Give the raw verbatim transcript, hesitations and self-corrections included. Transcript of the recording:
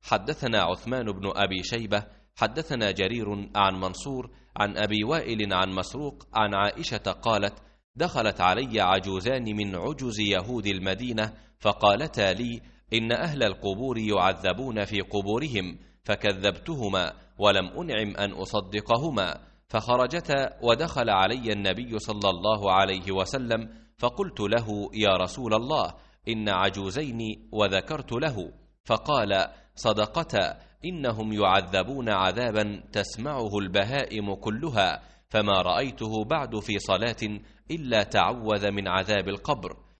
حدثنا عثمان بن أبي شيبة حدثنا جرير عن منصور عن أبي وائل عن مسروق عن عائشة قالت: دخلت علي عجوزان من عجز يهود المدينة فقالتا لي: إن أهل القبور يعذبون في قبورهم، فكذبتهما ولم أنعم أن أصدقهما، فخرجتا ودخل علي النبي صلى الله عليه وسلم، فقلت له: يا رسول الله، إن عجوزين، وذكرت له، فقال: صدقتا، إنهم يعذبون عذابا تسمعه البهائم كلها، فما رأيته بعد في صلاة إلا تعوذ من عذاب القبر.